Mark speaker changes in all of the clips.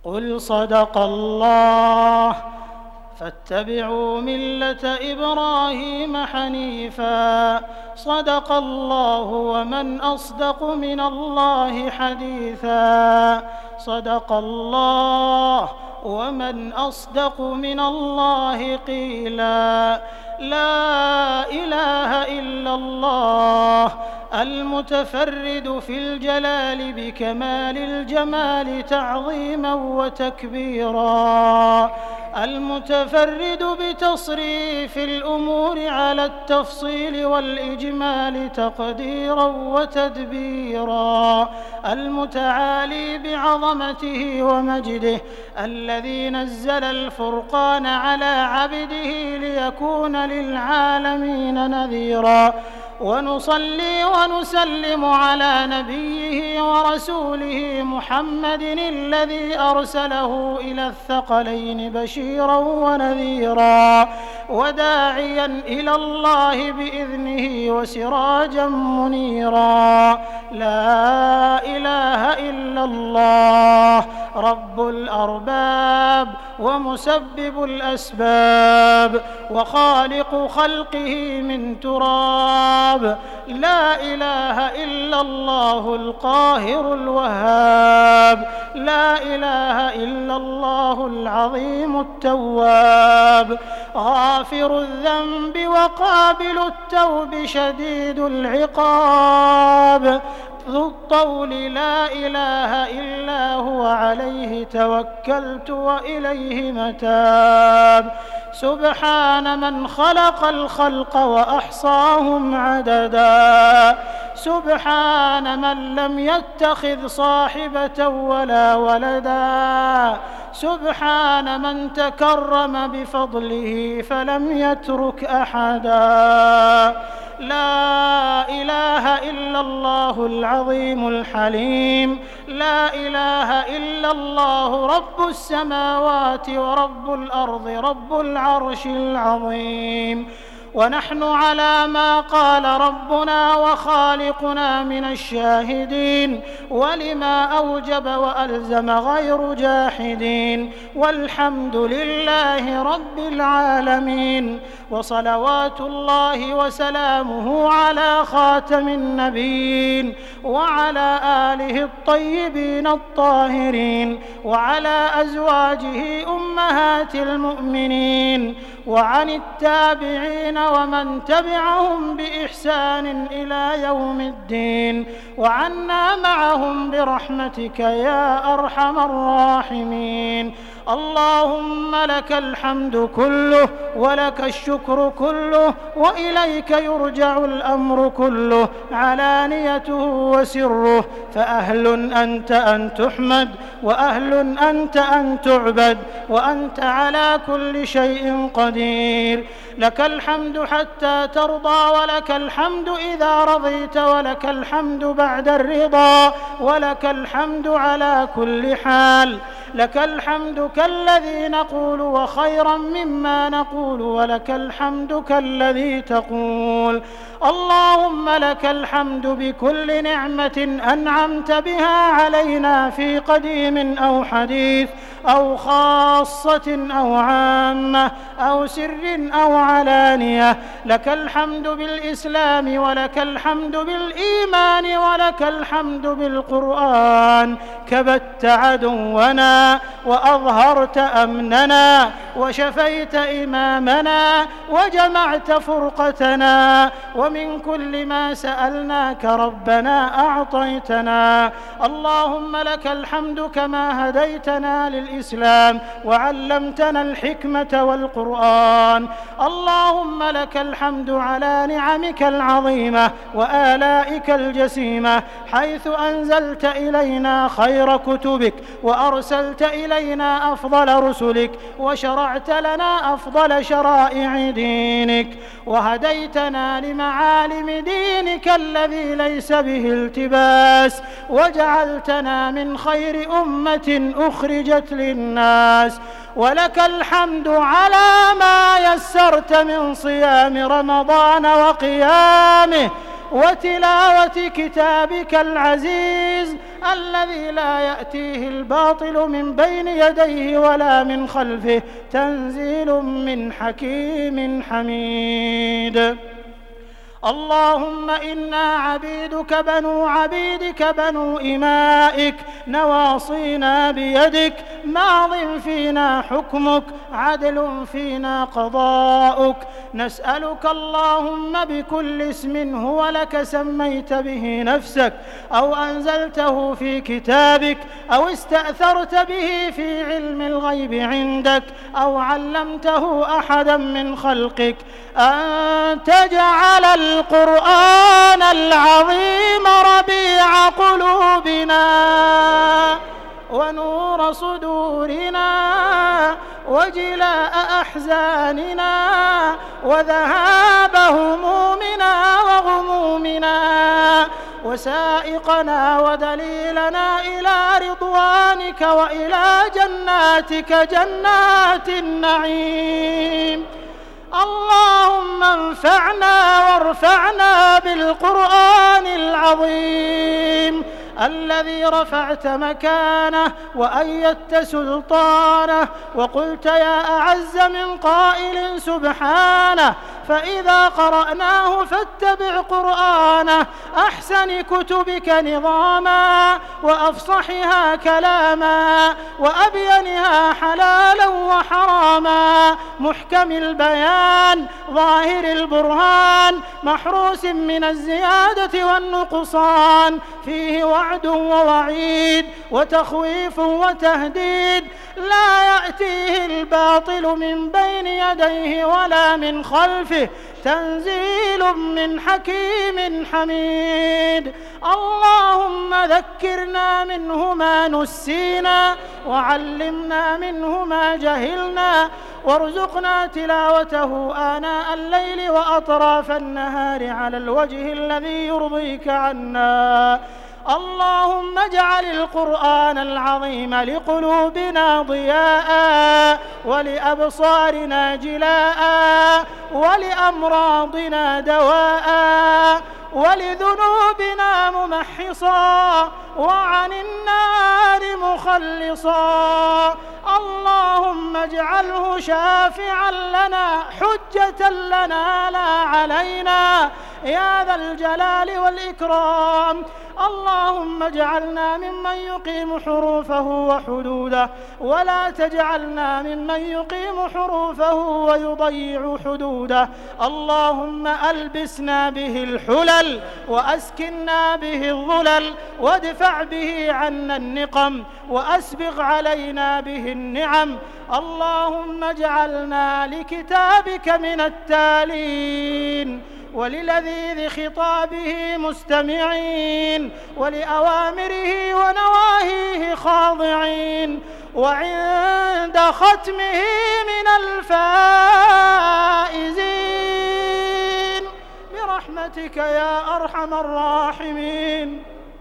Speaker 1: قل صدق الله فاتبعوا ملة إبراهيم حنيفا صدق الله ومن أصدق من الله حديثا صدق الله ومن أصدق من الله قيلا لا إله إلا الله المتفرد في الجلال بكمال الجمال تعظيما وتكبيرا المتفرد بتصريف الأمور على التفصيل والإجمال تقديرا وتدبيرا المتعالي بعظمته ومجده الذي نزل الفرقان على عبده ليكون للعالمين نذيرا ونصلي ونسلم على نبيه ورسوله محمد الذي أرسله إلى الثقلين بشيرا ونذيرا وداعيا إلى الله بإذنه وسراجا منيرا لا إله إلا الله رب الأرباب ومسبب الأسباب وخالق خلقه من تراب لا إله إلا الله القاهر الوهاب لا إله إلا الله العظيم التواب غافر الذنب وقابل التوب شديد العقاب ذو الطول لا إله إلا هو عليه توكلت وإليه متاب سبحان من خلق الخلق وأحصاهم عددا سبحان من لم يتخذ صاحبة ولا ولدا سبحان من تكرم بفضله فلم يترك أحدا لا إله إلا الله العظيم الحليم لا إله إلا الله رب السماوات ورب الأرض رب العرش العظيم ونحن على ما قال ربنا وخالقنا من الشاهدين ولما أوجب وألزم غير جاحدين والحمد لله رب العالمين وصلوات الله وسلامه على خاتم النبيين وعلى آله الطيبين الطاهرين وعلى أزواجه أمهات المؤمنين وعن التابعين ومن تبعهم بإحسان إلى يوم الدين وعنا معهم برحمتك يا أرحم الراحمين اللهم لك الحمد كله ولك الشكر كله وإليك يرجع الأمر كله علانيته وسره فأهل أنت أن تحمد وأهل أنت أن تعبد وأنت على كل شيء قدير لك الحمد حتى ترضى ولك الحمد إذا رضيت ولك الحمد بعد الرضا ولك الحمد على كل حال لك الحمد كالذي نقول وخيرا مما نقول ولك الحمد كالذي تقول اللهم لك الحمد بكل نعمة أنعمت بها علينا في قديم أو حديث أو خاصة أو عامة أو سر أو علانية لك الحمد بالإسلام ولك الحمد بالإيمان ولك الحمد بالقرآن كبت عدونا وأظهرت أمننا وشفيت إمامنا وجمعت فرقتنا ومن كل ما سألناك ربنا أعطيتنا اللهم لك الحمد كما هديتنا للإسلام وعلمتنا الحكمة والقرآن اللهم لك الحمد على نعمك العظيمة وآلائك الجسيمة حيث أنزلت إلينا خير كتبك وأرسلت إلينا أفضل رسلك وشرعت لنا أفضل شرائع دينك وهديتنا لمعالم دينك الذي ليس به التباس وجعلتنا من خير أمة أخرجت للناس ولك الحمد على ما يسرت من صيام رمضان وقيامه وتلاوة كتابك العزيز الذي لا يأتيه الباطل من بين يديه ولا من خلفه تنزيل من حكيم حميد. اللهم إنا عبيدك بنو عبيدك بنو إمائك نواصينا بيدك ماض فينا حكمك عدل فينا قضاؤك نسألك اللهم بكل اسم هو لك سميت به نفسك أو أنزلته في كتابك أو استأثرت به في علم الغيب عندك أو علمته أحدا من خلقك أن تجعل القرآن العظيم ربيع قلوبنا ونور صدورنا وجلاء أحزاننا وذهاب همومنا وغمومنا وسائقنا ودليلنا إلى رضوانك وإلى جناتك جنات النعيم. اللهم انفعنا وارفعنا بالقرآن العظيم الذي رفعت مكانه وأيدت سلطانه وقلت يا أعز من قائل سبحانه فإذا قرأناه فاتبع قرآنه أحسن كتبك نظاما وأفصحها كلاما وأبينها حلالا وحراما محكم البيان ظاهر البرهان محروس من الزيادة والنقصان فيه وعد ووعيد وتخويف وتهديد لا يأتيه الباطل من بين يديه ولا من خلفه تنزيل من حكيم حميد. اللهم ذكرنا منه ما نسينا وعلمنا منه ما جهلنا وارزقنا تلاوته آناء الليل وأطراف النهار على الوجه الذي يرضيك عنا. اللهم اجعل القرآن العظيم لقلوبنا ضياء ولأبصارنا جلاء ولأمراضنا دواء ولذنوبنا ممحصا وعن النار مخلصا. اللهم اجعله شافعا لنا حجة لنا لا علينا يا ذا الجلال والإكرام. اللهم اجعلنا ممن يقيم حروفه وحدوده ولا تجعلنا ممن يقيم حروفه ويضيع حدوده. اللهم ألبسنا به الحلل وأسكننا به الظلل وادفع به عنا النقم وأسبغ علينا به النعم. اللهم اجعلنا لكتابك من التالين وللذيذ خطابه مستمعين ولأوامره ونواهيه خاضعين وعند ختمه من الفائزين برحمتك يا أرحم الراحمين.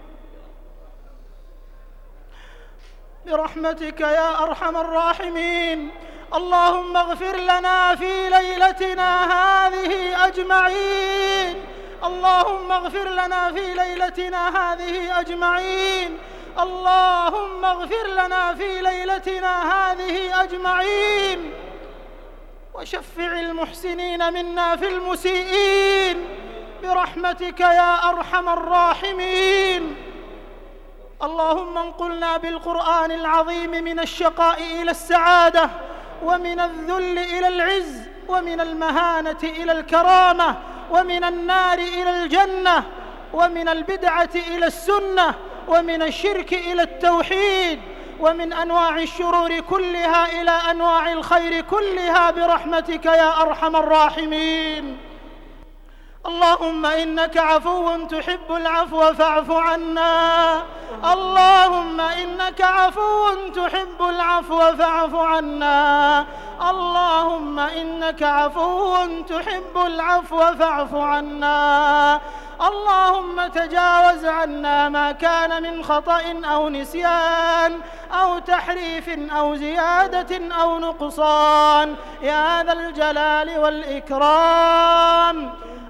Speaker 1: برحمتك يا أرحم الراحمين. اللهم اغفر لنا في ليلتنا هذه أجمعين. اللهم اغفر لنا في ليلتنا هذه أجمعين. اللهم اغفر لنا في ليلتنا هذه أجمعين وشفع المحسنين منا في المسيئين برحمتك يا أرحم الراحمين. اللهم انقلنا بالقرآن العظيم من الشقاء إلى السعادة ومن الذل إلى العز ومن المهانة إلى الكرامة ومن النار إلى الجنة ومن البدعة إلى السنة ومن الشرك إلى التوحيد ومن أنواع الشرور كلها إلى أنواع الخير كلها برحمتك يا أرحم الراحمين. اللهم إنك عفو تحب العفو فاعف عنا. اللهم إنك عفو تحب العفو فاعف عنا. اللهم إنك عفو تحب العفو فاعف عنا. اللهم تجاوز عنا ما كان من خطأ أو نسيان أو تحريف أو زيادة أو نقصان يا ذا الجلال والإكرام.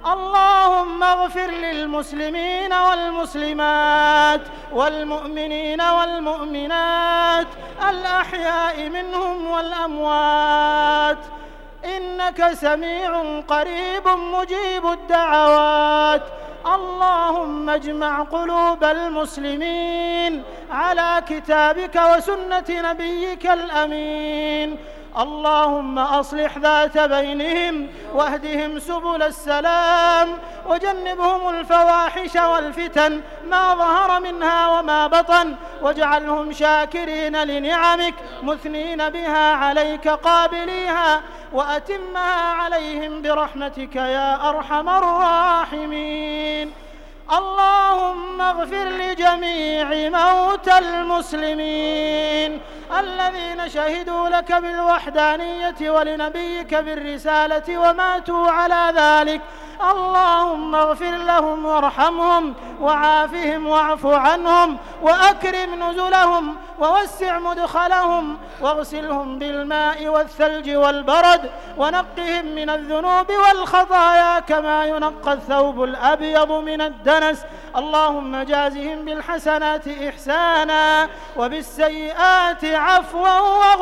Speaker 1: اللهم اغفر للمسلمين والمسلمات والمؤمنين والمؤمنات الأحياء منهم والأموات، إنك سميع قريب مجيب الدعوات. اللهم اجمع قلوب المسلمين على كتابك وسنة نبيك الأمين. اللهم أصلح ذات بينهم واهدهم سبل السلام، وجنبهم الفواحش والفتن ما ظهر منها وما بطن، واجعلهم شاكرين لنعمك مثنين بها عليك قابليها، وأتمها عليهم برحمتك يا أرحم الراحمين. اللهم اغفر لجميع موتى المسلمين الذين شهدوا لك بالوحدانية ولنبيك بالرسالة وماتوا على ذلك. اللهم اغفر لهم وارحمهم وعافهم واعف عنهم وأكرم نزلهم ووسع مدخلهم، واغسلهم بالماء والثلج والبرد، ونقهم من الذنوب والخطايا كما ينقى الثوب الأبيض من الدنس. اللهم جازهم بالحسنات إحسانا وبالسيئات عفوا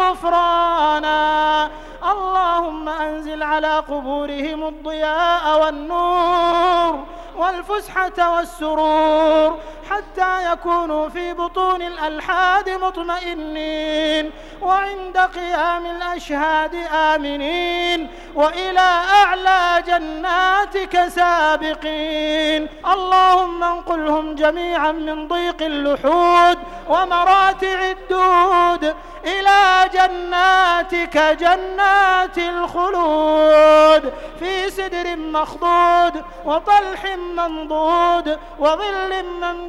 Speaker 1: وغفرانا. اللهم أنزل على قبورهم الضياء والنور والفسحة والسرور حتى يكونوا في بطون الألحاد مطمئنين، وعند قيام الأشهاد آمنين، وإلى أعلى جناتك سابقين. اللهم انقلهم جميعا من ضيق اللحود ومراتع الدود إلى جناتك جنات الخلود في سدر مخضود وطلح منضود وظل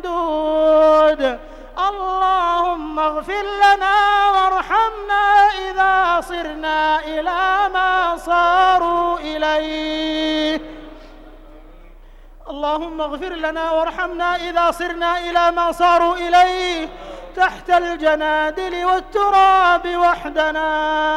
Speaker 1: ممدود. اللهم اغفر لنا وارحمنا إذا صرنا إلى ما صاروا إليه. اللهم اغفر لنا وارحمنا إذا صرنا إلى ما صاروا إليه تحت الجنادل والتراب وحدنا.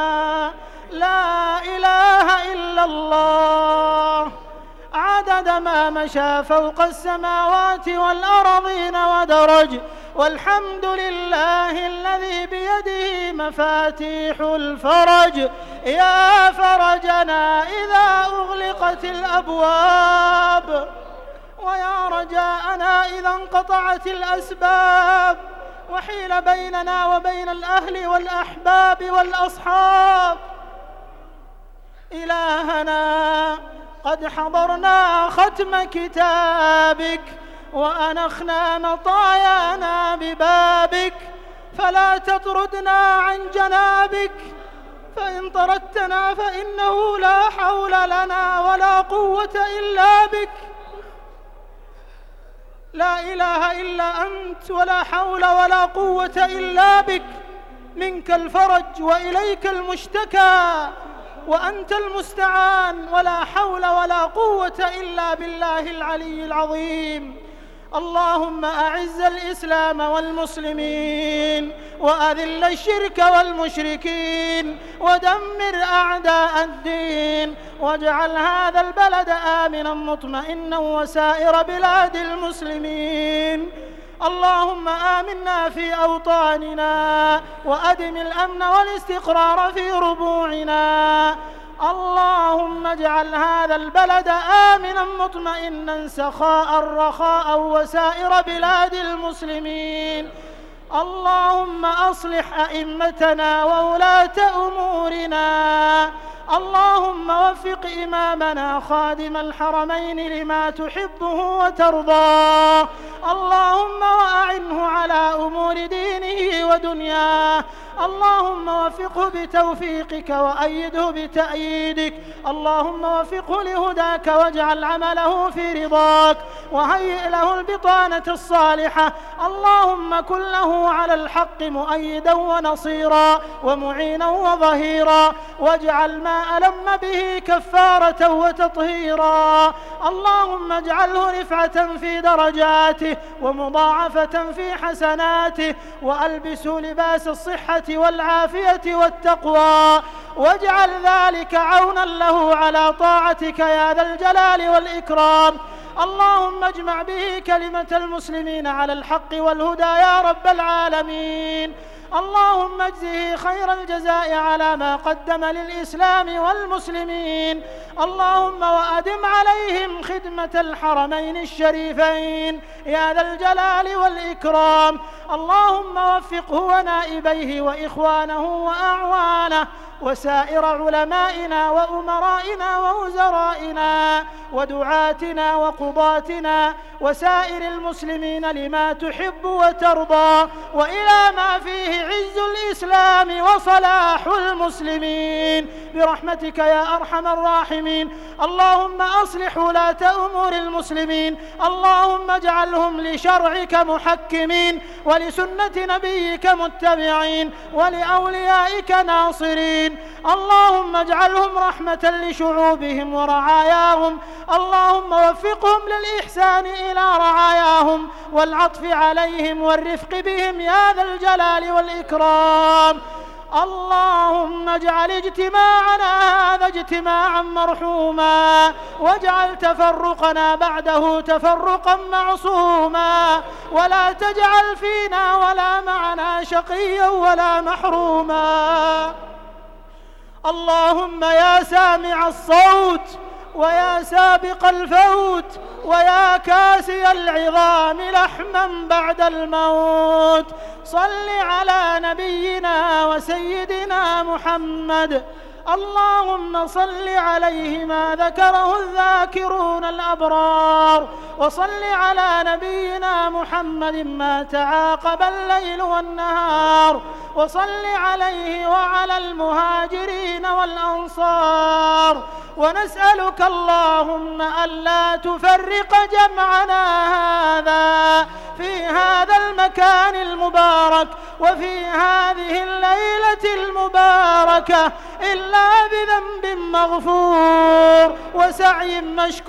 Speaker 1: لا إله إلا الله عدد ما مشى فوق السماوات والأرضين ودرج، والحمد لله الذي بيده مفاتيح الفرج. يا فرجنا إذا أغلقت الأبواب، ويا رجاءنا إذا انقطعت الأسباب، وحيل بيننا وبين الأهل والأحباب والأصحاب. إلهنا قد حضرنا ختم كتابك وأنخنا مطايانا ببابك، فلا تطردنا عن جنابك، فإن طردتنا فإنه لا حول لنا ولا قوة إلا بك. لا إله إلا أنت ولا حول ولا قوة إلا بك. منك الفرج وإليك المشتكى، وأنت المستعان، ولا حول ولا قوة إلا بالله العلي العظيم. اللهم أعز الإسلام والمسلمين، وأذل الشرك والمشركين، ودمر أعداء الدين، واجعل هذا البلد آمنا مطمئنا وسائر بلاد المسلمين. اللهم آمنا في أوطاننا، وأدم الأمن والاستقرار في ربوعنا. اللهم اجعل هذا البلد آمنا مطمئنا سخاء رخاء وسائر بلاد المسلمين. اللهم أصلح أئمتنا وولاة أمورنا. اللهم وفق إمامنا خادم الحرمين لما تحبه وترضاه. اللهم وأعنه على أمور دينه ودنياه. اللهم وفقه بتوفيقك وأيده بتأييدك. اللهم وفقه لهداك واجعل عمله في رضاك، وهيئ له البطانة الصالحة. اللهم كن له على الحق مؤيدا ونصيرا ومعينا وظهيرا، واجعل ما ألم به كفارة وتطهيرا. اللهم اجعله رفعة في درجاته ومضاعفة في حسناته، وألبسه لباس الصحة والعافية والتقوى، واجعل ذلك عونا له على طاعتك يا ذا الجلال والإكرام. اللهم اجمع به كلمة المسلمين على الحق والهدى يا رب العالمين. اللهم اجزه خير الجزاء على ما قدم للإسلام والمسلمين. اللهم وأدم عليهم خدمة الحرمين الشريفين يا ذا الجلال والإكرام. اللهم وفقه ونائبيه وإخوانه وأعوانه وسائر علمائنا وأمرائنا ووزرائنا ودعاتنا وقضاتنا وسائر المسلمين لما تحب وترضى وإلى ما فيه عز الإسلام وصلاح المسلمين برحمتك يا أرحم الراحمين. اللهم أصلح ولاة أمور المسلمين. اللهم اجعلهم لشرعك محكمين ولسنة نبيك متبعين ولأوليائك ناصرين. اللهم اجعلهم رحمة لشعوبهم ورعاياهم. اللهم وفقهم للإحسان إلى رعاياهم والعطف عليهم والرفق بهم يا ذا الجلال والإكرام. اللهم اجعل اجتماعنا هذا اجتماعا مرحوما واجعل تفرقنا بعده تفرقا معصوما ولا تجعل فينا ولا معنا شقيا ولا محروما. اللهم يا سامع الصوت ويا سابق الفوت ويا كاسي العظام لحما بعد الموت صل على نبينا وسيدنا محمد. اللهم صل عليه ما ذكره الذاكرون الأبرار وصل على نبينا محمد ما تعاقب الليل والنهار وصل عليه وعلى المهاجرين والأنصار. ونسألك اللهم ألا تفرق جمعنا هذا في هذا المكان المبارك وفي هذه الليلة المباركة إلا بذنب مغفور وسعي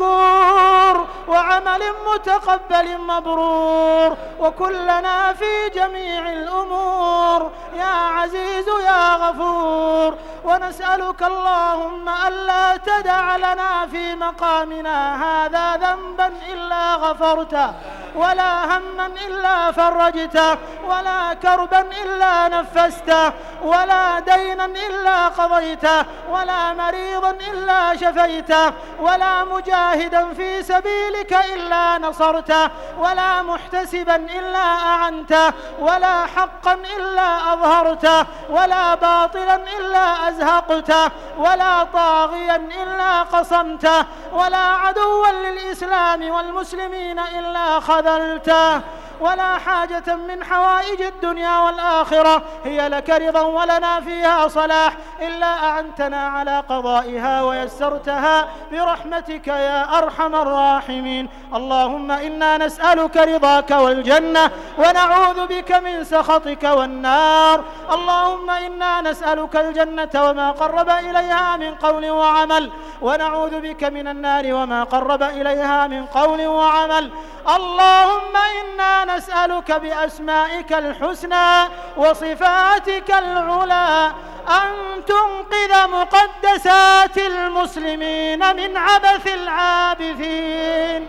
Speaker 1: مشكور وعمل متقبل مبرور وكلنا في جميع الأمور يا عزيز يا غفور. ونسألك اللهم ألا تدع لنا في مقامنا هذا ذنبا إلا غفرته ولا هما إلا فرجته ولا كربا إلا نفسته ولا دينا إلا قضيته ولا مريضا إلا شفيته ولا مجاهدا في سبيلك إلا نصرته ولا محتسبا إلا أعنته ولا حقا إلا أظهرته ولا باطلا إلا أزهقته ولا طاغيا إلا قصمته ولا عدوا للإسلام والمسلمين إلا خذلته. ولا حاجة من حوائج الدنيا والآخرة هي لك رضا ولنا فيها صلاح إلا أعنتنا على قضائها ويسرتها برحمتك يا أرحم الراحمين. اللهم إنا نسألك رضاك والجنة ونعوذ بك من سخطك والنار. اللهم إنا نسألك الجنة وما قرب إليها من قول وعمل ونعوذ بك من النار وما قرب إليها من قول وعمل. اللهم إنا نسألك بأسمائك الحسنى وصفاتك العلى أن تنقذ مقدسات المسلمين من عبث العابثين.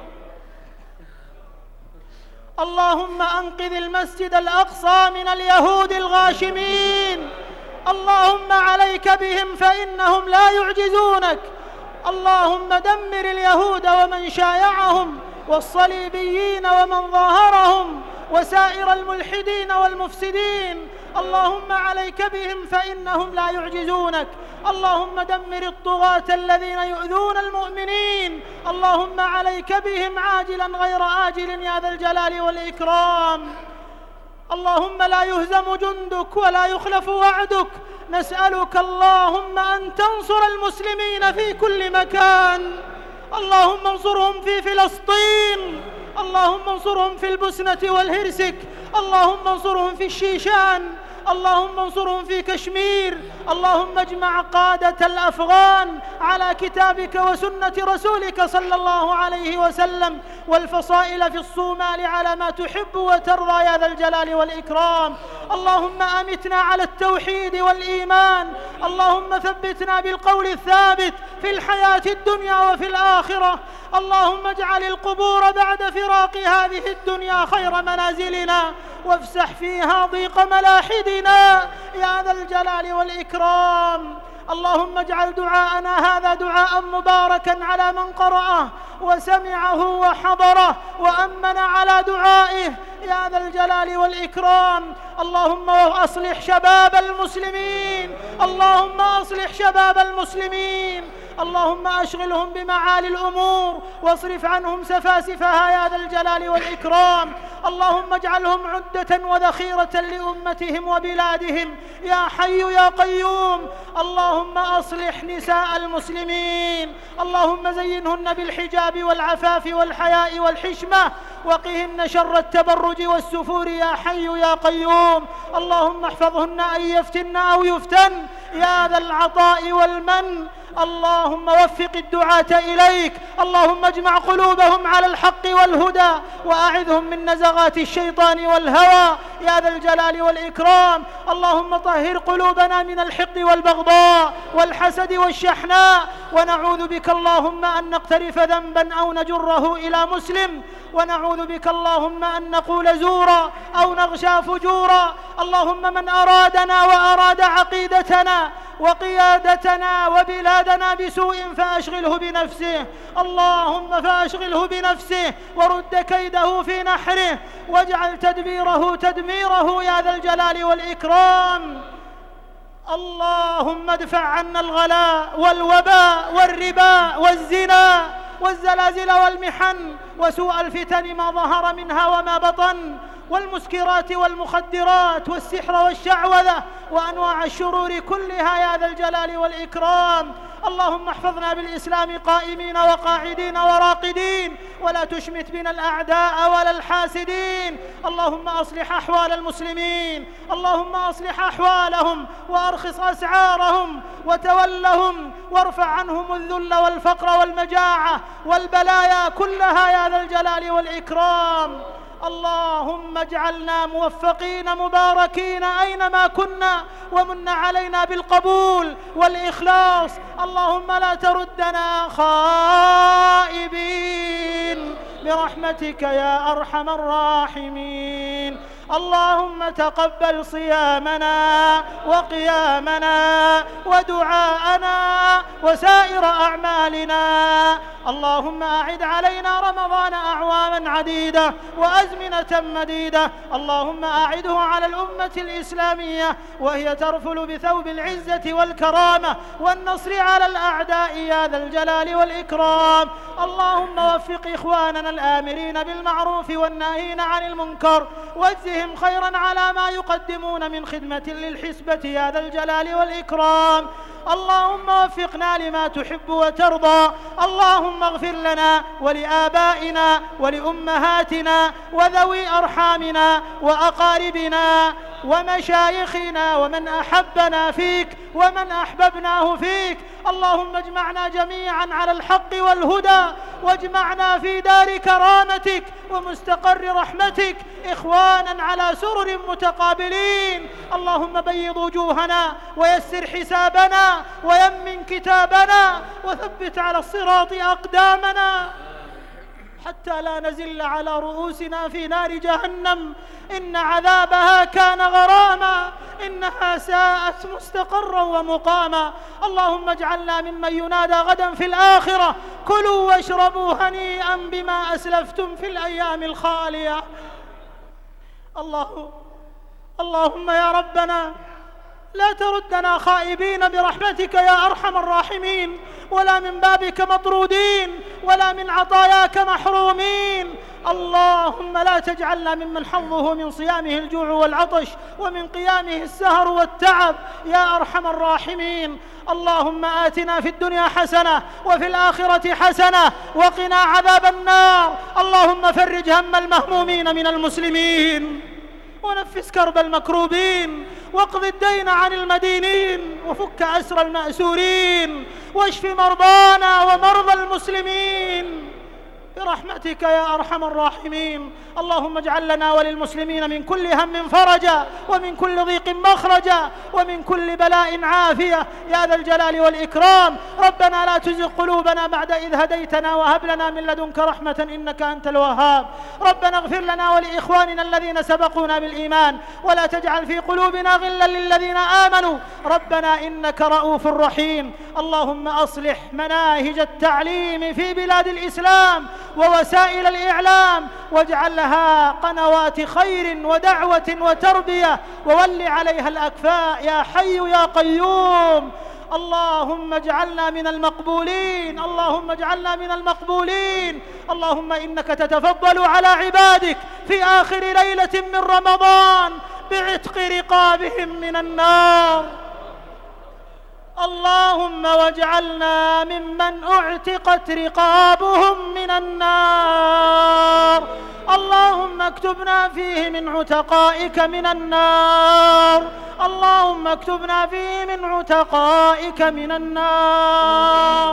Speaker 1: اللهم أنقذ المسجد الأقصى من اليهود الغاشمين. اللهم عليك بهم فإنهم لا يعجزونك. اللهم دمر اليهود ومن شايعهم والصليبيين ومن ظاهرهم وسائر الملحدين والمفسدين. اللهم عليك بهم فإنهم لا يعجزونك. اللهم دمر الطغاة الذين يؤذون المؤمنين. اللهم عليك بهم عاجلا غير آجل يا ذا الجلال والإكرام. اللهم لا يهزم جندك ولا يخلف وعدك. نسألك اللهم أن تنصر المسلمين في كل مكان. اللهم انصرهم في فلسطين. اللهم انصرهم في البوسنة والهرسك. اللهم انصرهم في الشيشان. اللهم انصرهم في كشمير. اللهم اجمع قادة الأفغان على كتابك وسنة رسولك صلى الله عليه وسلم، والفصائل في الصومال على ما تحب وترضى يا ذا الجلال والإكرام. اللهم أمتنا على التوحيد والإيمان. اللهم ثبتنا بالقول الثابت في الحياة الدنيا وفي الآخرة. اللهم اجعل القبور بعد فراق هذه الدنيا خير منازلنا، وافسح فيها ضيق ملاحدنا يا ذا الجلال والإكرام. اللهم اجعل دعاءنا هذا دعاء مباركا على من قرأه وسمعه وحضره وأمن على دعائه يا ذا الجلال والإكرام. اللهم أصلح شباب المسلمين. اللهم أصلح شباب المسلمين. اللهم أشغلهم بمعالي الأمور واصرف عنهم سفاسفها يا ذا الجلال والإكرام. اللهم اجعلهم عدة وذخيرة لأمتهم وبلادهم يا حي يا قيوم. اللهم أصلح نساء المسلمين. اللهم زينهن بالحجاب والعفاف والحياء والحشمة، وقهن شر التبرج والسفور يا حي يا قيوم. اللهم احفظهن أن يفتن أو يفتن يا ذا العطاء والمن. اللهم وفق الدعاة إليك. اللهم اجمع قلوبهم على الحق والهدى وأعذهم من نزغات الشيطان والهوى يا ذا الجلال والإكرام. اللهم طهر قلوبنا من الحقد والبغضاء والحسد والشحناء، ونعوذ بك اللهم أن نقترف ذنبا أو نجره إلى مسلم، ونعوذ بك اللهم أن نقول زورا أو نغشى فجورا. اللهم من أرادنا وأراد عقيدتنا وقيادتنا وبلادنا بسوء فأشغله بنفسه. اللهم فأشغله بنفسه ورد كيده في نحره، واجعل تدبيره تدميره يا ذا الجلال والإكرام. اللهم ادفع عنا الغلاء والوباء والربا والزنا والزلازل والمحن وسوء الفتن ما ظهر منها وما بطن، والمسكرات والمخدرات والسحر والشعوذة وأنواع الشرور كلها يا ذا الجلال والإكرام. اللهم احفظنا بالإسلام قائمين وقاعدين وراقدين، ولا تشمت بنا الأعداء ولا الحاسدين. اللهم أصلح أحوال المسلمين. اللهم أصلح أحوالهم وأرخص أسعارهم وتولهم، وارفع عنهم الذل والفقر والمجاعة والبلايا كلها يا ذا الجلال والإكرام. اللهم اجعلنا موفقين مباركين أينما كنا، ومن علينا بالقبول والإخلاص. اللهم لا تردنا خائبين برحمتك يا أرحم الراحمين. اللهم تقبل صيامنا وقيامنا ودعاءنا وسائر أعمالنا. اللهم أعد علينا رمضان أعواما عديدة وأزمنة مديدة. اللهم أعده على الأمة الإسلامية وهي ترفل بثوب العزة والكرامة والنصر على الأعداء يا ذا الجلال والإكرام. اللهم وفق إخواننا الآمرين بالمعروف والناهين عن المنكر، واجزهم خيرا على ما يقدمون من خدمة للحسبة يا ذا الجلال والإكرام. اللهم وفقنا لما تحب وترضى. اللهم اغفر لنا ولآبائنا ولأمهاتنا وذوي أرحامنا وأقاربنا ومشايخنا ومن أحبنا فيك ومن أحببناه فيك. اللهم اجمعنا جميعا على الحق والهدى، واجمعنا في دار كرامتك ومستقر رحمتك إخوانا على سرر متقابلين. اللهم بيض وجوهنا ويسر حسابنا ويمن كتابنا وثبت على الصراط أقدامنا حتى لا نزل على رؤوسنا في نار جهنم، إن عذابها كان غراما، إنها ساءت مستقرا ومقاما. اللهم اجعلنا ممن ينادى غدا في الآخرة: كلوا واشربوا هنيئا بما أسلفتم في الأيام الخالية. اللهم يا ربنا لا تردنا خائبين برحمتك يا أرحم الراحمين، ولا من بابك مطرودين، ولا من عطاياك محرومين. اللهم لا تجعلنا ممن حظه من صيامه الجوع والعطش ومن قيامه السهر والتعب يا أرحم الراحمين. اللهم آتنا في الدنيا حسنة وفي الآخرة حسنة وقنا عذاب النار. اللهم فرج هم المهمومين من المسلمين، ونفس كرب المكروبين، واقض الدين عن المدينين، وفك أسر المأسورين، واشف مرضانا ومرضى المسلمين برحمتك يا أرحم الراحمين. اللهم اجعل لنا وللمسلمين من كل هم فرجا، ومن كل ضيق مخرجا، ومن كل بلاء عافية يا ذا الجلال والإكرام. ربنا لا تزغ قلوبنا بعد إذ هديتنا، وهب لنا من لدنك رحمة إنك أنت الوهاب. ربنا اغفر لنا ولإخواننا الذين سبقونا بالإيمان، ولا تجعل في قلوبنا غلا للذين آمنوا ربنا إنك رؤوف رحيم. اللهم أصلح مناهج التعليم في بلاد الإسلام ووسائل الإعلام، واجعلها قنوات خير ودعوة وتربية، وول عليها الأكفاء يا حي يا قيوم. اللهم اجعلنا من المقبولين، اللهم اجعلنا من المقبولين. اللهم إنك تتفضل على عبادك في آخر ليلة من رمضان بعتق رقابهم من النار. اللهم واجعلنا ممن اعتقت رقابهم من النار. اللهم اكتبنا فيه من عتقائك من النار. اللهم اكتبنا فيه من عتقائك من النار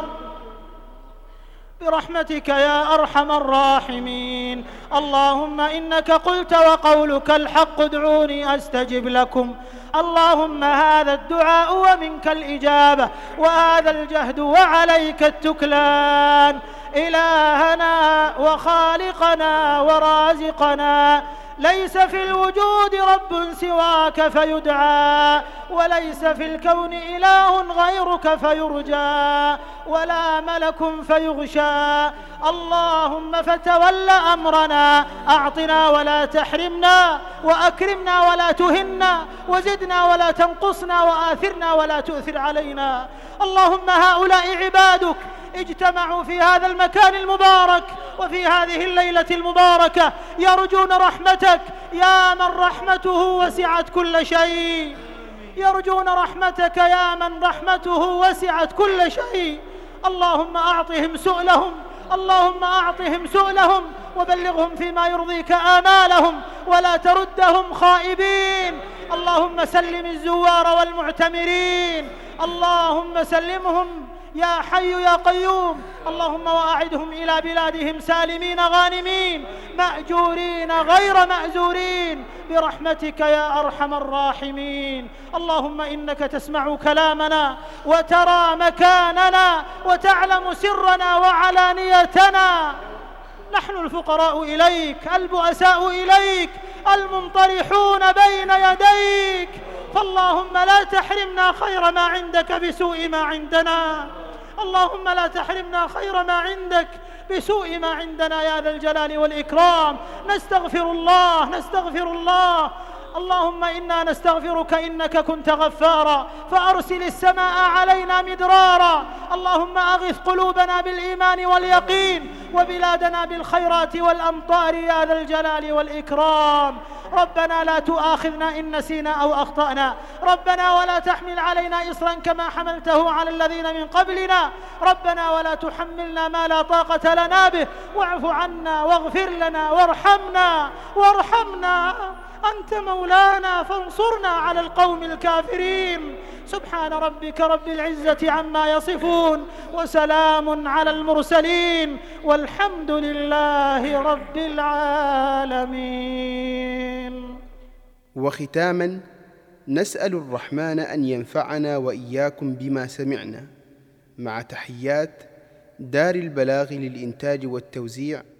Speaker 1: برحمتك يا أرحم الراحمين. اللهم إنك قلت وقولك الحق ادعوني أستجب لكم. اللهم هذا الدعاء ومنك الإجابة، وهذا الجهد وعليك التكلان. إلهنا وخالقنا ورازقنا، ليس في الوجود رب سواك فيدعى، وليس في الكون إله غيرك فيرجى، ولا ملك فيغشى. اللهم فتول أمرنا، أعطنا ولا تحرمنا، وأكرمنا ولا تهنا، وزدنا ولا تنقصنا، وآثرنا ولا تؤثر علينا. اللهم هؤلاء عبادك اجتمعوا في هذا المكان المبارك وفي هذه الليلة المباركة يرجون رحمتك يا من رحمته وسعت كل شيء، يرجون رحمتك يا من رحمته وسعت كل شيء. اللهم أعطهم سؤلهم، اللهم أعطهم سؤلهم، وبلغهم فيما يرضيك آمالهم، ولا تردهم خائبين. اللهم سلم الزوار والمعتمرين، اللهم سلمهم يا حي يا قيوم. اللهم وأعدهم إلى بلادهم سالمين غانمين مأجورين غير مأزورين برحمتك يا أرحم الراحمين. اللهم إنك تسمع كلامنا وترى مكاننا وتعلم سرنا وعلانيتنا. نحن الفقراء إليك، البؤساء إليك، المنطرحون بين يديك، فاللهم لا تحرمنا خير ما عندك بسوء ما عندنا. اللهم لا تحرمنا خير ما عندك بسوء ما عندنا يا ذا الجلال والإكرام. نستغفر الله، نستغفر الله. اللهم إنا نستغفرك إنك كنت غفارا، فأرسل السماء علينا مدرارا. اللهم أغث قلوبنا بالإيمان واليقين، وبلادنا بالخيرات والأمطار يا ذا الجلال والإكرام. ربنا لا تؤاخذنا إن نسينا أو أخطأنا، ربنا ولا تحمل علينا إصرا كما حملته على الذين من قبلنا، ربنا ولا تحملنا ما لا طاقة لنا به، واعف عنا واغفر لنا وارحمنا أنت مولانا فانصرنا على القوم الكافرين. سبحان ربك رب العزة عما يصفون، وسلام على المرسلين، والحمد لله رب العالمين.
Speaker 2: وختاما نسأل الرحمن أن ينفعنا وإياكم بما سمعنا، مع تحيات دار البلاغ للإنتاج والتوزيع